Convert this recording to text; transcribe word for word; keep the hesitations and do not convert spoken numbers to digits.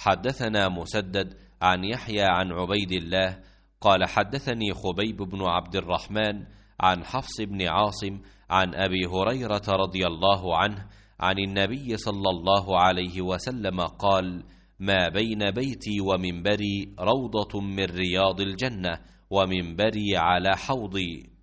حدثنا مسدد عن يحيى عن عبيد الله قال حدثني خبيب بن عبد الرحمن عن حفص بن عاصم عن أبي هريرة رضي الله عنه عن النبي صلى الله عليه وسلم قال: ما بين بيتي ومنبري روضة من رياض الجنة، ومنبري على حوضي.